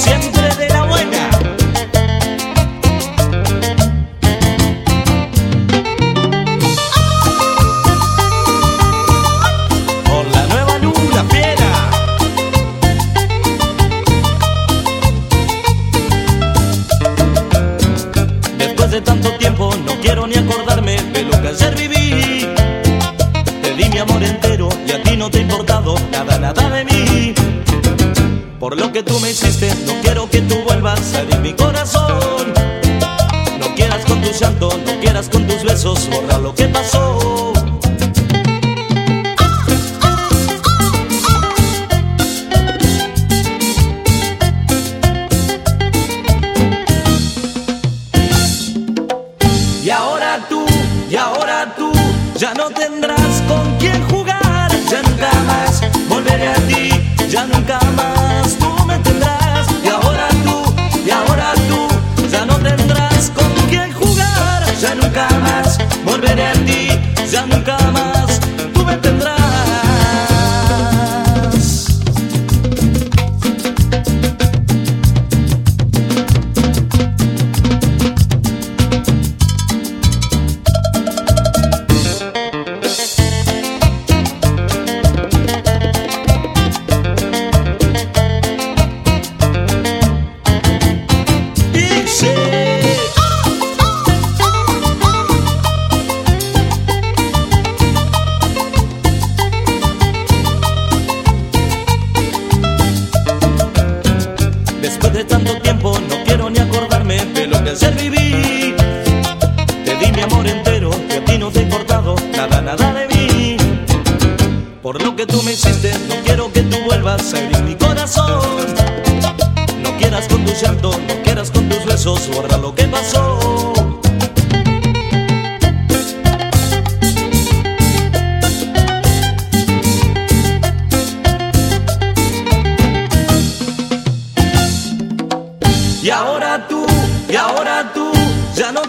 siempre de la buena. Por la nueva luna fiera. Después de tanto tiempo no quiero ni acordarme de lo que ayer viví. Te di mi amor entero y a ti no te ha importado nada, nada de mí. Por lo que tú me hiciste, no quiero que tú vuelvas a herir mi corazón. No quieras con tu llanto, no quieras con tus besos borrar lo que pasó. Y ahora tú, ya no tendrás con quién jugar. Ya nunca más volveré a ti, ya nunca más tú me tendrás. Y ahora tú, ya no tendrás con quién jugar. Ya nunca más volveré a ti, ya nunca más tú me tendrás. Después de tanto tiempo no quiero ni acordarme de lo que ayer viví. Te di mi amor entero y a ti no te ha importado nada, nada de mí. Por lo que tú me hiciste, no quiero que tú vuelvas a herir mi corazón. No quieras con tu llanto, no quieras con tus besos borrar lo que pasó. Y ahora tú, ya no